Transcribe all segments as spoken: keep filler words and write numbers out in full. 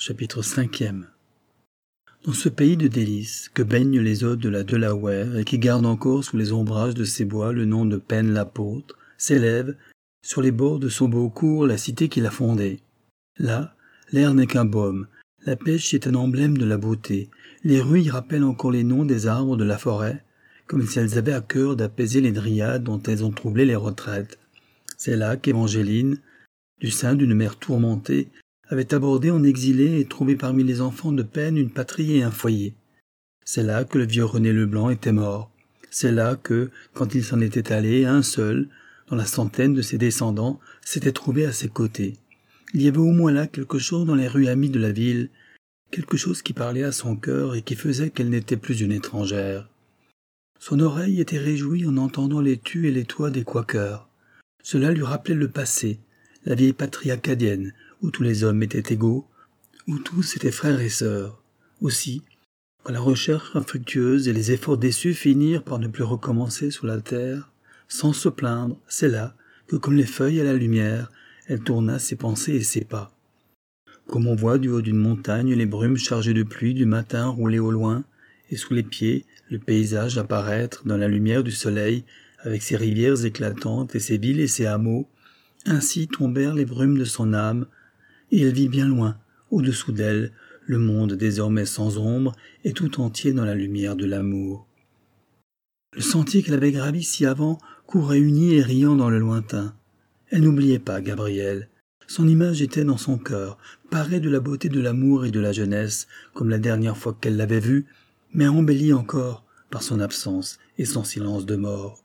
Chapitre cinquième. Dans ce pays de délices, que baignent les eaux de la Delaware et qui garde encore sous les ombrages de ses bois le nom de Penn l'apôtre, s'élève, sur les bords de son beau cours, la cité qu'il a fondée. Là, l'air n'est qu'un baume, la pêche est un emblème de la beauté, les rues y rappellent encore les noms des arbres de la forêt, comme si elles avaient à cœur d'apaiser les dryades dont elles ont troublé les retraites. C'est là qu'Évangéline, du sein d'une mère tourmentée, avait abordé en exilé et trouvé parmi les enfants de peine une patrie et un foyer. C'est là que le vieux René Leblanc était mort. C'est là que, quand il s'en était allé, un seul, dans la centaine de ses descendants, s'était trouvé à ses côtés. Il y avait au moins là quelque chose dans les rues amies de la ville, quelque chose qui parlait à son cœur et qui faisait qu'elle n'était plus une étrangère. Son oreille était réjouie en entendant les tus et les toits des Quakers. Cela lui rappelait le passé, la vieille patrie acadienne, où tous les hommes étaient égaux, où tous étaient frères et sœurs. Aussi, quand la recherche infructueuse et les efforts déçus finirent par ne plus recommencer sous la terre, sans se plaindre, c'est là que, comme les feuilles à la lumière, elle tourna ses pensées et ses pas. Comme on voit du haut d'une montagne les brumes chargées de pluie du matin rouler au loin, et sous les pieds, le paysage apparaître dans la lumière du soleil, avec ses rivières éclatantes et ses villes et ses hameaux, ainsi tombèrent les brumes de son âme, et elle vit bien loin, au-dessous d'elle, le monde désormais sans ombre et tout entier dans la lumière de l'amour. Le sentier qu'elle avait gravi si avant courait uni et riant dans le lointain. Elle n'oubliait pas Gabriel. Son image était dans son cœur, parée de la beauté de l'amour et de la jeunesse, comme la dernière fois qu'elle l'avait vu, mais embellie encore par son absence et son silence de mort.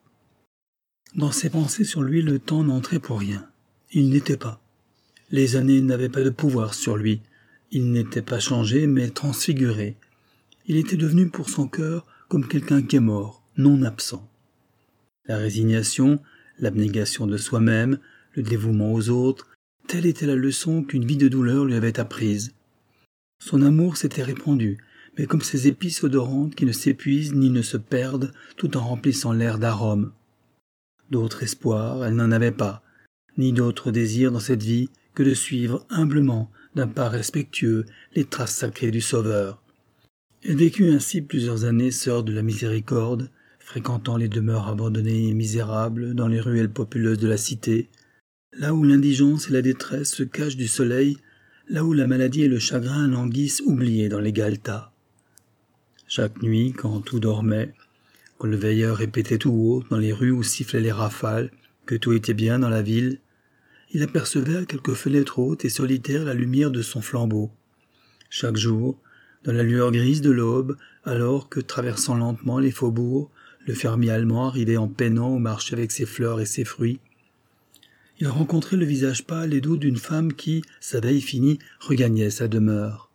Dans ses pensées sur lui, le temps n'entrait pour rien. Il n'était pas. Les années n'avaient pas de pouvoir sur lui. Il n'était pas changé, mais transfiguré. Il était devenu pour son cœur comme quelqu'un qui est mort, non absent. La résignation, l'abnégation de soi-même, le dévouement aux autres, telle était la leçon qu'une vie de douleur lui avait apprise. Son amour s'était répandu, mais comme ces épices odorantes qui ne s'épuisent ni ne se perdent tout en remplissant l'air d'arômes. D'autres espoirs, elle n'en avait pas, ni d'autres désirs dans cette vie que de suivre humblement, d'un pas respectueux, les traces sacrées du Sauveur. Elle vécut ainsi plusieurs années sœur de la miséricorde, fréquentant les demeures abandonnées et misérables dans les ruelles populeuses de la cité, là où l'indigence et la détresse se cachent du soleil, là où la maladie et le chagrin languissent oubliés dans les galetas. Chaque nuit, quand tout dormait, quand le veilleur répétait tout haut dans les rues où sifflaient les rafales, que tout était bien dans la ville, il apercevait à quelques fenêtres hautes et solitaires la lumière de son flambeau. Chaque jour, dans la lueur grise de l'aube, alors que, traversant lentement les faubourgs, le fermier allemand arrivait en peinant au marché avec ses fleurs et ses fruits, il rencontrait le visage pâle et doux d'une femme qui, sa veille finie, regagnait sa demeure.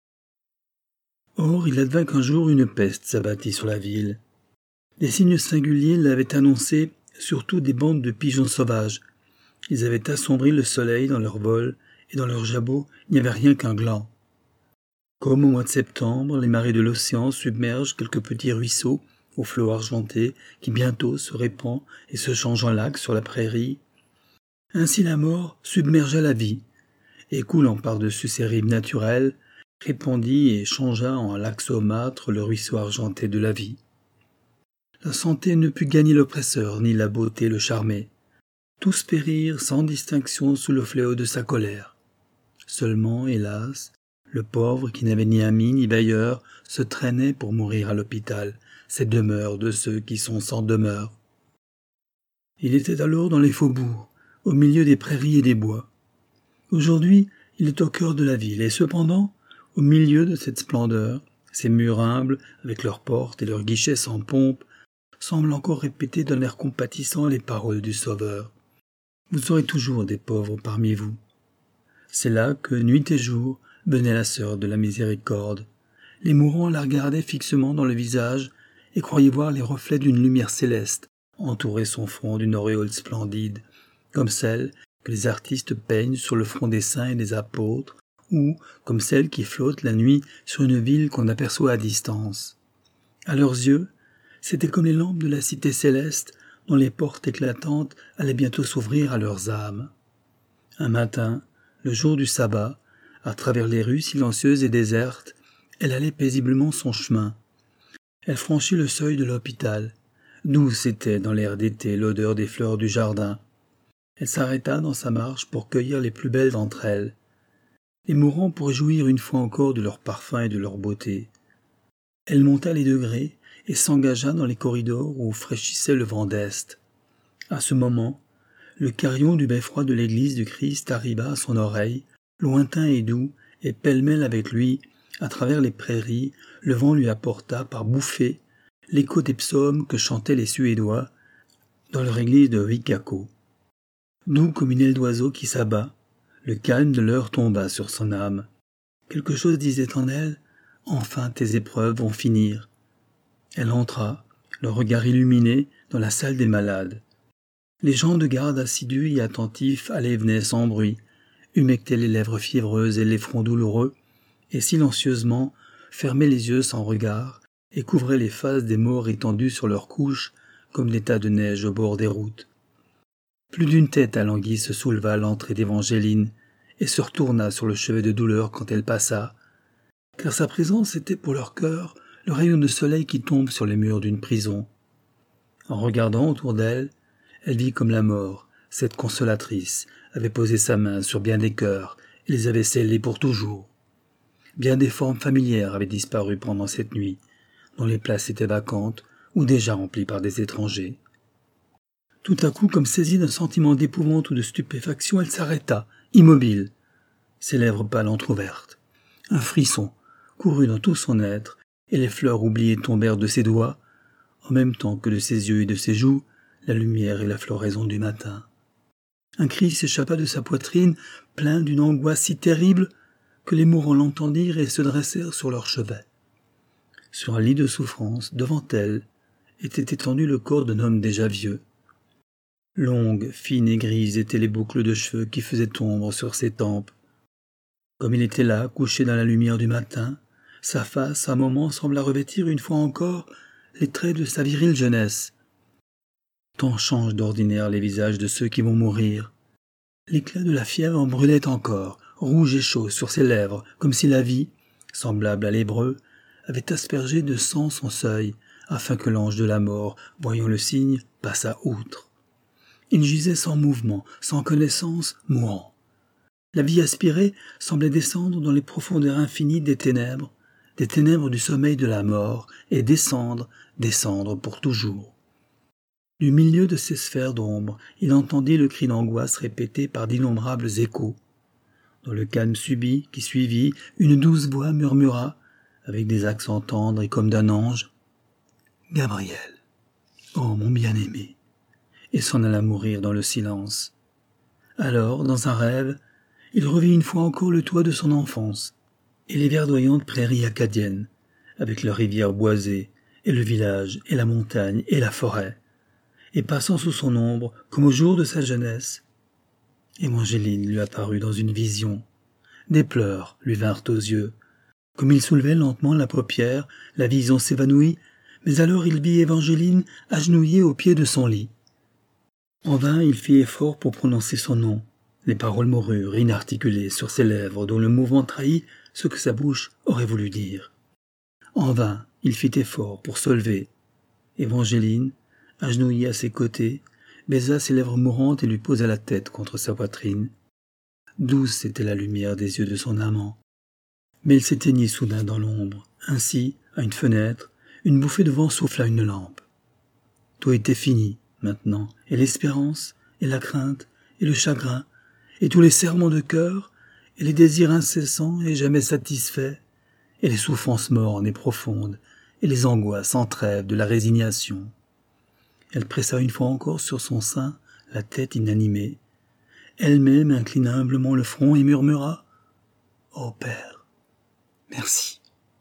Or, il advint qu'un jour une peste s'abattit sur la ville. Des signes singuliers l'avaient annoncé, surtout des bandes de pigeons sauvages. Ils avaient assombri le soleil dans leur vol, et dans leurs jabots, il n'y avait rien qu'un gland. Comme au mois de septembre, les marées de l'océan submergent quelques petits ruisseaux aux flots argentés qui bientôt se répand et se change en lac sur la prairie, ainsi la mort submergea la vie, et coulant par-dessus ses rives naturelles, répandit et changea en lac saumâtre le ruisseau argenté de la vie. La santé ne put gagner l'oppresseur, ni la beauté le charmer. Tous périrent sans distinction sous le fléau de sa colère. Seulement, hélas, le pauvre qui n'avait ni ami ni veilleur se traînait pour mourir à l'hôpital, cette demeure de ceux qui sont sans demeure. Il était alors dans les faubourgs, au milieu des prairies et des bois. Aujourd'hui, il est au cœur de la ville, et cependant, au milieu de cette splendeur, ces murs humbles, avec leurs portes et leurs guichets sans pompe, semblent encore répéter d'un air compatissant les paroles du Sauveur. Vous aurez toujours des pauvres parmi vous. C'est là que, nuit et jour, venait la sœur de la miséricorde. Les mourants la regardaient fixement dans le visage et croyaient voir les reflets d'une lumière céleste entourer son front d'une auréole splendide, comme celle que les artistes peignent sur le front des saints et des apôtres, ou comme celle qui flotte la nuit sur une ville qu'on aperçoit à distance. À leurs yeux, c'était comme les lampes de la cité céleste dont les portes éclatantes allaient bientôt s'ouvrir à leurs âmes. Un matin, le jour du sabbat, À travers les rues silencieuses et désertes, elle allait paisiblement son chemin. Elle franchit le seuil de l'hôpital. Douce était dans l'air d'été l'odeur des fleurs du jardin. Elle s'arrêta dans sa marche pour cueillir les plus belles d'entre elles. Les mourants pour jouir une fois encore de leur parfum et de leur beauté. Elle monta les degrés et s'engagea dans les corridors où fraîchissait le vent d'Est. À ce moment, le carillon du beffroi de l'église du Christ arriva à son oreille, lointain et doux, et pêle-mêle avec lui, à travers les prairies, le vent lui apporta par bouffées l'écho des psaumes que chantaient les Suédois dans leur église de Vikako. Doux comme une aile d'oiseau qui s'abat, le calme de l'heure tomba sur son âme. Quelque chose disait en elle, « Enfin tes épreuves vont finir ». Elle entra, le regard illuminé, dans la salle des malades. Les gens de garde assidus et attentifs allaient et venaient sans bruit, humectaient les lèvres fiévreuses et les fronts douloureux, et silencieusement fermaient les yeux sans regard et couvraient les faces des morts étendus sur leurs couches comme des tas de neige au bord des routes. Plus d'une tête alanguie se souleva à l'entrée d'Évangéline et se retourna sur le chevet de douleur quand elle passa, car sa présence était pour leur cœur le rayon de soleil qui tombe sur les murs d'une prison. En regardant autour d'elle, elle vit comme la mort, cette consolatrice, avait posé sa main sur bien des cœurs et les avait scellés pour toujours. Bien des formes familières avaient disparu pendant cette nuit, dont les places étaient vacantes ou déjà remplies par des étrangers. Tout à coup, comme saisie d'un sentiment d'épouvante ou de stupéfaction, elle s'arrêta, immobile, ses lèvres pâles entr'ouvertes. Un frisson courut dans tout son être, et les fleurs oubliées tombèrent de ses doigts, en même temps que de ses yeux et de ses joues, la lumière et la floraison du matin. Un cri s'échappa de sa poitrine, plein d'une angoisse si terrible que les mourants l'entendirent et se dressèrent sur leur chevet. Sur un lit de souffrance, devant elle, était étendu le corps d'un homme déjà vieux. Longues, fines et grises étaient les boucles de cheveux qui faisaient ombre sur ses tempes. Comme il était là, couché dans la lumière du matin, sa face, à un moment, sembla revêtir une fois encore les traits de sa virile jeunesse. Tant changent d'ordinaire les visages de ceux qui vont mourir. L'éclat de la fièvre en brûlait encore, rouge et chaud sur ses lèvres, comme si la vie, semblable à l'hébreu, avait aspergé de sang son seuil, afin que l'ange de la mort, voyant le signe, passât outre. Il gisait sans mouvement, sans connaissance, mourant. La vie aspirée semblait descendre dans les profondeurs infinies des ténèbres, des ténèbres du sommeil de la mort, et descendre, descendre pour toujours. Du milieu de ces sphères d'ombre, il entendit le cri d'angoisse répété par d'innombrables échos. Dans le calme subit qui suivit, une douce voix murmura, avec des accents tendres et comme d'un ange, « Gabriel, oh mon bien-aimé !» et s'en alla mourir dans le silence. Alors, dans un rêve, il revit une fois encore le toit de son enfance, et les verdoyantes prairies acadiennes, avec leurs rivières boisées, et le village, et la montagne, et la forêt, et passant sous son ombre, comme au jour de sa jeunesse. Évangéline lui apparut dans une vision. Des pleurs lui vinrent aux yeux. Comme il soulevait lentement la paupière, la vision s'évanouit, mais alors il vit Évangéline agenouillée au pied de son lit. En vain il fit effort pour prononcer son nom. Les paroles moururent, inarticulées, sur ses lèvres, dont le mouvement trahit ce que sa bouche aurait voulu dire. En vain il fit effort pour se lever. Évangéline, agenouillée à ses côtés, baisa ses lèvres mourantes et lui posa la tête contre sa poitrine. Douce était la lumière des yeux de son amant. Mais il s'éteignit soudain dans l'ombre. Ainsi, à une fenêtre, une bouffée de vent souffla une lampe. Tout était fini, maintenant, et l'espérance, et la crainte, et le chagrin, et tous les serrements de cœur, et les désirs incessants et jamais satisfaits, et les souffrances mornes et profondes, et les angoisses sans trêve de la résignation. Elle pressa une fois encore sur son sein la tête inanimée. Elle-même inclina humblement le front et murmura « Ô Père, merci ».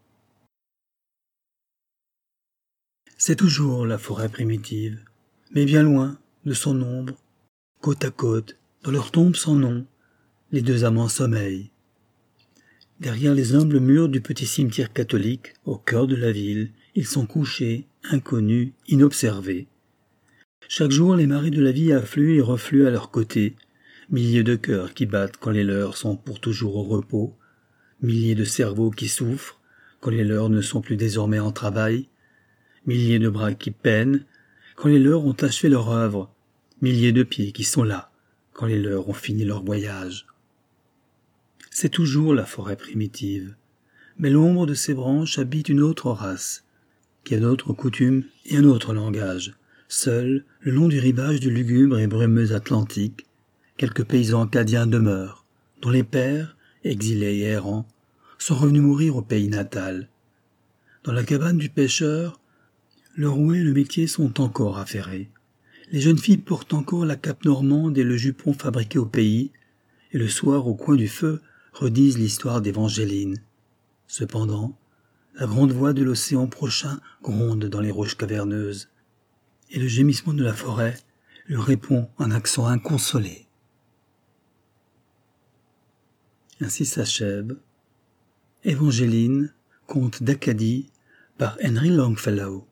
C'est toujours la forêt primitive, mais bien loin de son ombre, côte à côte, dans leur tombe sans nom, les deux amants sommeillent. Derrière les humbles murs du petit cimetière catholique, au cœur de la ville, ils sont couchés, inconnus, inobservés. Chaque jour, les marées de la vie affluent et refluent à leur côté, milliers de cœurs qui battent quand les leurs sont pour toujours au repos, milliers de cerveaux qui souffrent quand les leurs ne sont plus désormais en travail, milliers de bras qui peinent quand les leurs ont achevé leur œuvre, milliers de pieds qui sont là quand les leurs ont fini leur voyage. C'est toujours la forêt primitive, mais l'ombre de ses branches habite une autre race, qui a d'autres coutumes et un autre langage. Seul, le long du rivage du lugubre et brumeux Atlantique, quelques paysans acadiens demeurent, dont les pères, exilés et errants, sont revenus mourir au pays natal. Dans la cabane du pêcheur, le rouet et le métier sont encore affairés. Les jeunes filles portent encore la cape normande et le jupon fabriqué au pays, et le soir, au coin du feu, redisent l'histoire d'Évangéline. Cependant, la grande voix de l'océan prochain gronde dans les roches caverneuses, et le gémissement de la forêt lui répond en accent inconsolé. Ainsi s'achève Évangéline, conte d'Acadie, par Henry Longfellow.